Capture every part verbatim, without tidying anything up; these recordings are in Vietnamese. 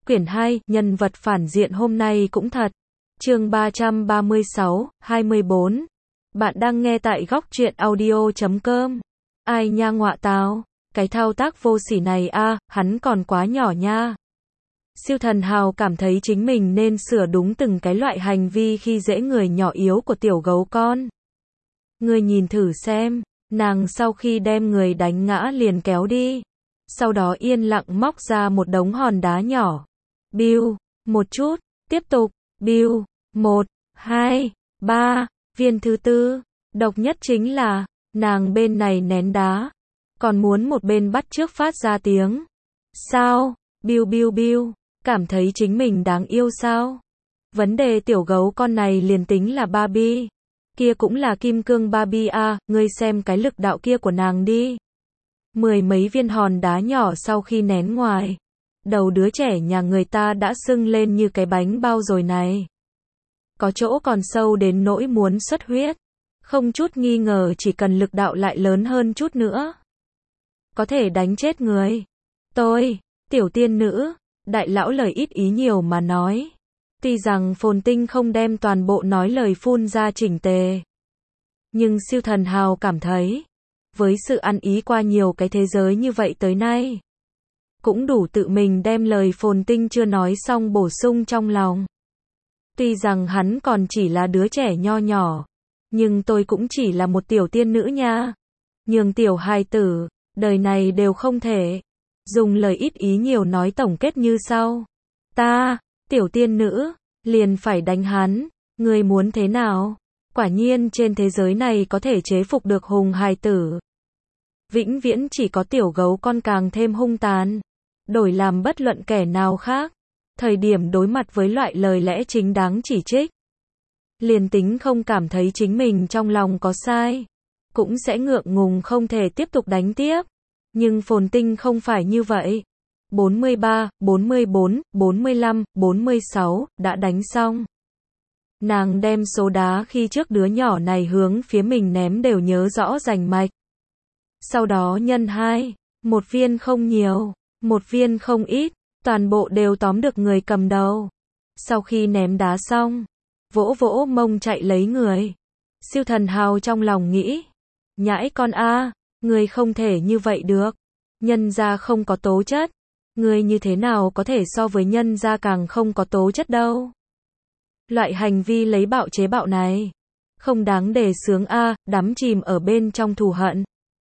Quyển hai, nhân vật phản diện hôm nay cũng thật. Chương ba trăm ba mươi sáu, hai mươi bốn. Bạn đang nghe tại góc truyện audio chấm com. Ai nha ngọa tào, cái thao tác vô sỉ này a, à, hắn còn quá nhỏ nha. Siêu thần hào cảm thấy chính mình nên sửa đúng từng cái loại hành vi khi dễ người nhỏ yếu của tiểu gấu con. Ngươi nhìn thử xem, nàng sau khi đem người đánh ngã liền kéo đi. Sau đó yên lặng móc ra một đống hòn đá nhỏ. Biu, một chút, tiếp tục, biu, một, hai, ba, viên thứ tư, độc nhất chính là, nàng bên này nén đá, còn muốn một bên bắt chước phát ra tiếng. Sao? Biu biu biu, cảm thấy chính mình đáng yêu sao? Vấn đề tiểu gấu con này liền tính là Barbie, kia cũng là kim cương Barbie a, ngươi xem cái lực đạo kia của nàng đi. Mười mấy viên hòn đá nhỏ sau khi nén ngoài, đầu đứa trẻ nhà người ta đã sưng lên như cái bánh bao rồi này. Có chỗ còn sâu đến nỗi muốn xuất huyết. Không chút nghi ngờ chỉ cần lực đạo lại lớn hơn chút nữa, có thể đánh chết người. Tôi, tiểu tiên nữ, đại lão lời ít ý nhiều mà nói. Tuy rằng Phồn Tinh không đem toàn bộ nói lời phun ra chỉnh tề, nhưng siêu thần hào cảm thấy, với sự ăn ý qua nhiều cái thế giới như vậy tới nay, cũng đủ tự mình đem lời Phồn Tinh chưa nói xong bổ sung trong lòng. Tuy rằng hắn còn chỉ là đứa trẻ nho nhỏ, nhưng tôi cũng chỉ là một tiểu tiên nữ nha. Nhường tiểu hài tử, đời này đều không thể. Dùng lời ít ý nhiều nói tổng kết như sau. Ta, tiểu tiên nữ, liền phải đánh hắn. Ngươi muốn thế nào? Quả nhiên trên thế giới này có thể chế phục được hùng hài tử. Vĩnh viễn chỉ có tiểu gấu con càng thêm hung tàn. Đổi làm bất luận kẻ nào khác. Thời điểm đối mặt với loại lời lẽ chính đáng chỉ trích, liền tính không cảm thấy chính mình trong lòng có sai, cũng sẽ ngượng ngùng không thể tiếp tục đánh tiếp. Nhưng Phồn Tinh không phải như vậy. bốn mươi ba, bốn mươi bốn, bốn mươi lăm, bốn mươi sáu, đã đánh xong. Nàng đem số đá khi trước đứa nhỏ này hướng phía mình ném đều nhớ rõ rành mạch. Sau đó nhân hai, một viên không nhiều, một viên không ít, toàn bộ đều tóm được người cầm đầu. Sau khi ném đá xong, vỗ vỗ mông chạy lấy người. Siêu thần hào trong lòng nghĩ, nhãi con a, người không thể như vậy được. Nhân gia không có tố chất, người như thế nào có thể so với nhân gia càng không có tố chất đâu. Loại hành vi lấy bạo chế bạo này, không đáng để sướng a, đắm chìm ở bên trong thù hận.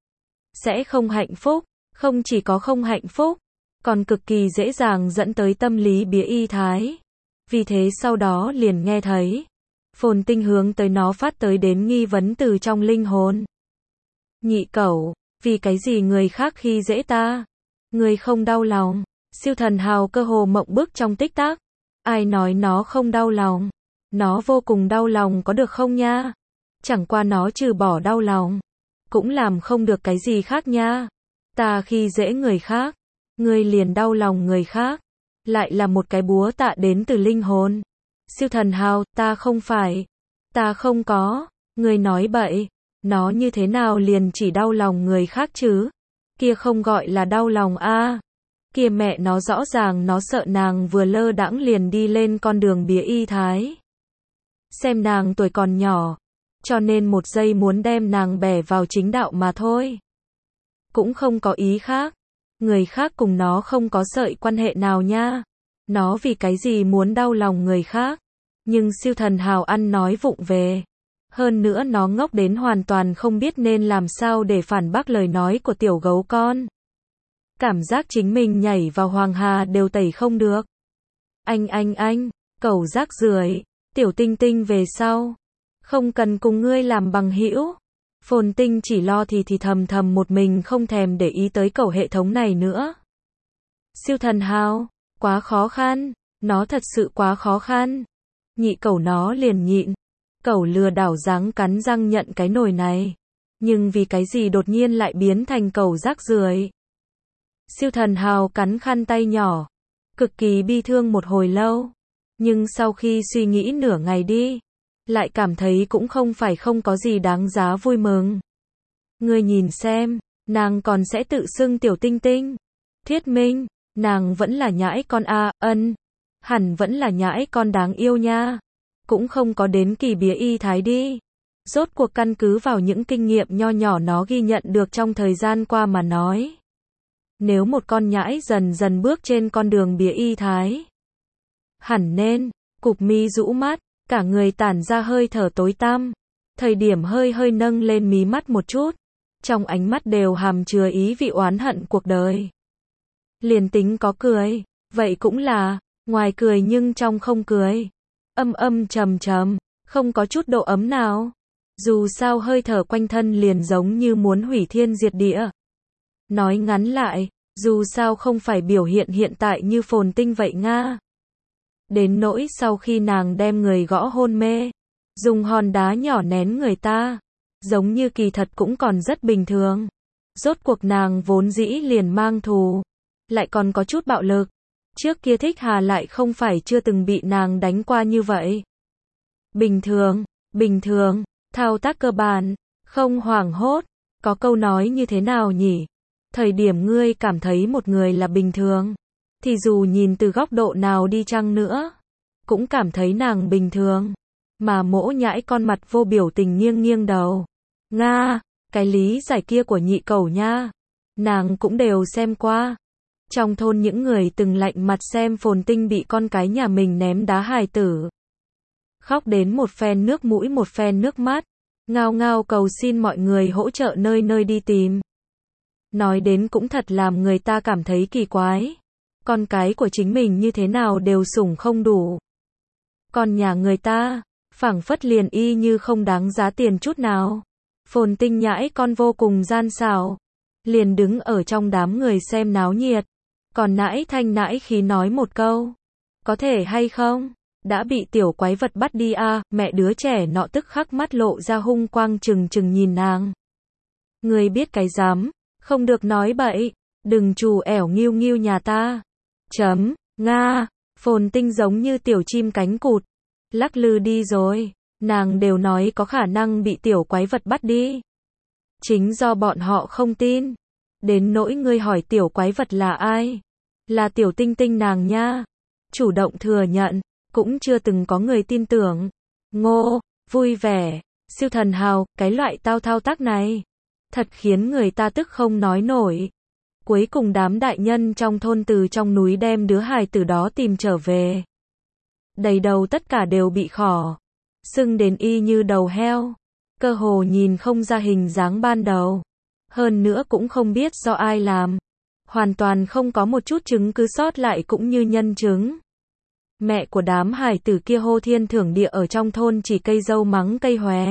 Sẽ không hạnh phúc, không chỉ có không hạnh phúc, còn cực kỳ dễ dàng dẫn tới tâm lý bía y thái. Vì thế sau đó liền nghe thấy Phồn Tinh hướng tới nó phát tới đến nghi vấn từ trong linh hồn. Nhị cẩu, vì cái gì người khác khi dễ ta? Người không đau lòng? Siêu thần hào cơ hồ mộng bức trong tích tắc. Ai nói nó không đau lòng? Nó vô cùng đau lòng có được không nha? Chẳng qua nó trừ bỏ đau lòng, cũng làm không được cái gì khác nha. Ta khi dễ người khác, ngươi liền đau lòng người khác, lại là một cái búa tạ đến từ linh hồn. Siêu thần hào, ta không phải, ta không có, ngươi nói bậy, nó như thế nào liền chỉ đau lòng người khác chứ? Kia không gọi là đau lòng a, à. Kia mẹ nó rõ ràng nó sợ nàng vừa lơ đãng liền đi lên con đường bía y thái. Xem nàng tuổi còn nhỏ, cho nên một giây muốn đem nàng bẻ vào chính đạo mà thôi. Cũng không có ý khác. Người khác cùng nó không có sợi quan hệ nào nha. Nó vì cái gì muốn đau lòng người khác. Nhưng siêu thần hào ăn nói vụng về. Hơn nữa nó ngốc đến hoàn toàn không biết nên làm sao để phản bác lời nói của tiểu gấu con. Cảm giác chính mình nhảy vào hoàng hà đều tẩy không được. Anh anh anh, cẩu rác rưởi, tiểu tinh tinh về sau. Không cần cùng ngươi làm bằng hữu. Phồn Tinh chỉ lo thì thì thầm thầm một mình không thèm để ý tới cẩu hệ thống này nữa. Siêu thần hào, quá khó khăn, nó thật sự quá khó khăn. Nhị cẩu nó liền nhịn. Cẩu lừa đảo dáng cắn răng nhận cái nồi này. Nhưng vì cái gì đột nhiên lại biến thành cẩu rác rưởi. Siêu thần hào cắn khăn tay nhỏ. Cực kỳ bi thương một hồi lâu. Nhưng sau khi suy nghĩ nửa ngày đi, lại cảm thấy cũng không phải không có gì đáng giá vui mừng. Ngươi nhìn xem, nàng còn sẽ tự xưng tiểu tinh tinh. Thuyết minh, Nàng vẫn là nhãi con a, ân. Hẳn vẫn là nhãi con đáng yêu nha. Cũng không có đến kỳ bía y thái đi. Rốt cuộc căn cứ vào những kinh nghiệm nho nhỏ nó ghi nhận được trong thời gian qua mà nói. Nếu một con nhãi dần dần bước trên con đường bía y thái. Hẳn nên, cụp mi rũ mắt, cả người tản ra hơi thở tối tăm. Thời điểm hơi hơi nâng lên mí mắt một chút. Trong ánh mắt đều hàm chứa ý vị oán hận cuộc đời. Liền tính có cười, vậy cũng là, ngoài cười nhưng trong không cười. Âm âm trầm trầm, không có chút độ ấm nào. Dù sao hơi thở quanh thân liền giống như muốn hủy thiên diệt địa. Nói ngắn lại, dù sao không phải biểu hiện hiện tại như phồn tinh vậy nga. Đến nỗi sau khi nàng đem người gõ hôn mê, dùng hòn đá nhỏ nén người ta, giống như kỳ thật cũng còn rất bình thường. Rốt cuộc nàng vốn dĩ liền mang thù, lại còn có chút bạo lực. Trước kia Thích Hà lại không phải chưa từng bị nàng đánh qua như vậy. Bình thường, bình thường, thao tác cơ bản, không hoảng hốt. Có câu nói như thế nào nhỉ? Thời điểm ngươi cảm thấy một người là bình thường, thì dù nhìn từ góc độ nào đi chăng nữa, cũng cảm thấy nàng bình thường. Mà Mỗ nhãi con mặt vô biểu tình nghiêng nghiêng đầu. Nga, cái lý giải kia của nhị cẩu nha. Nàng cũng đều xem qua. Trong thôn những người từng lạnh mặt xem phồn tinh bị con cái nhà mình ném đá hài tử. Khóc đến một phen nước mũi một phen nước mắt. Ngao ngao cầu xin mọi người hỗ trợ nơi nơi đi tìm. Nói đến cũng thật làm người ta cảm thấy kỳ quái. Con cái của chính mình như thế nào đều sủng không đủ. Còn nhà người ta, phảng phất liền y như không đáng giá tiền chút nào. Phồn tinh nhãi con vô cùng gian xảo. Liền đứng ở trong đám người xem náo nhiệt. Còn nãi thanh nãi khí nói một câu. Có thể hay không? Đã bị tiểu quái vật bắt đi à, mẹ đứa trẻ nọ tức khắc mắt lộ ra hung quang trừng trừng nhìn nàng. Người biết cái dám, không được nói bậy, đừng trù ẻo nghiêu nghiêu nhà ta. Chấm, Nga, phồn tinh giống như tiểu chim cánh cụt. Lắc lư đi rồi, nàng đều nói có khả năng bị tiểu quái vật bắt đi. Chính do bọn họ không tin. Đến nỗi ngươi hỏi tiểu quái vật là ai? Là tiểu tinh tinh nàng nha. Chủ động thừa nhận, cũng chưa từng có người tin tưởng. Ngô, vui vẻ, siêu thần hào, cái loại tao thao tác này. Thật khiến người ta tức không nói nổi. Cuối cùng đám đại nhân trong thôn từ trong núi đem đứa hài tử đó tìm trở về. Đầy đầu tất cả đều bị khỏ. Sưng đến y như đầu heo. Cơ hồ nhìn không ra hình dáng ban đầu. Hơn nữa cũng không biết do ai làm. Hoàn toàn không có một chút chứng cứ sót lại cũng như nhân chứng. Mẹ của đám hài tử kia hô thiên thưởng địa ở trong thôn chỉ cây dâu mắng cây hòe.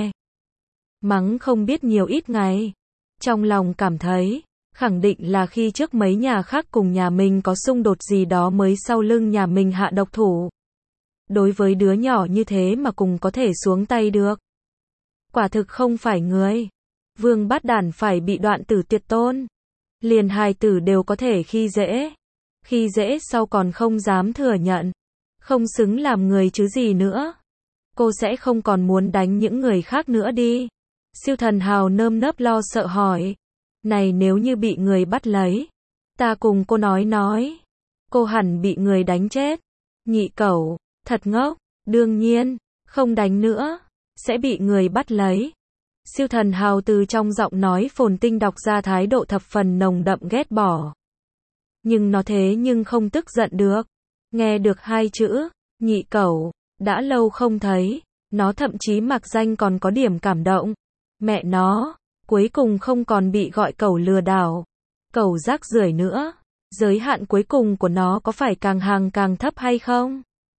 Mắng không biết nhiều ít ngày. Trong lòng cảm thấy, khẳng định là khi trước mấy nhà khác cùng nhà mình có xung đột gì đó mới sau lưng nhà mình hạ độc thủ. Đối với đứa nhỏ như thế mà cùng có thể xuống tay được. Quả thực không phải người. Vương Bát Đản phải bị đoạn tử tuyệt tôn. Liền hài tử đều có thể khi dễ. Khi dễ sau còn không dám thừa nhận. Không xứng làm người chứ gì nữa. Cô sẽ không còn muốn đánh những người khác nữa đi. Siêu thần hào nơm nớp lo sợ hỏi. Này nếu như bị người bắt lấy. Ta cùng cô nói nói. Cô hẳn bị người đánh chết. Nhị cẩu, thật ngốc. Đương nhiên, không đánh nữa. Sẽ bị người bắt lấy. Siêu thần hào từ trong giọng nói phồn tinh đọc ra thái độ thập phần nồng đậm ghét bỏ. Nhưng nó thế nhưng không tức giận được. Nghe được hai chữ, nhị cẩu, đã lâu không thấy, nó thậm chí mặc danh còn có điểm cảm động. Mẹ nó, cuối cùng không còn bị gọi cẩu lừa đảo, cẩu rác rưởi nữa. Giới hạn cuối cùng của nó có phải càng hàng càng thấp hay không?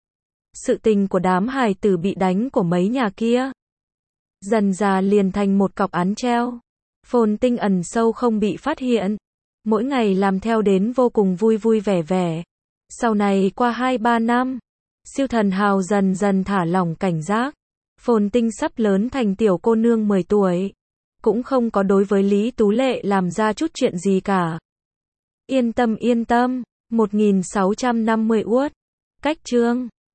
Sự tình của đám hài tử bị đánh của mấy nhà kia. Dần già liền thành một cọc án treo. Phồn tinh ẩn sâu không bị phát hiện. Mỗi ngày làm theo đến vô cùng vui vui vẻ vẻ. Sau này qua hai ba năm, siêu thần hào dần dần thả lỏng cảnh giác. Phồn tinh sắp lớn thành tiểu cô nương mười tuổi. Cũng không có đối với Lý Tú Lệ làm ra chút chuyện gì cả. Yên tâm yên tâm, một nghìn sáu trăm năm mươi uất. Cách chương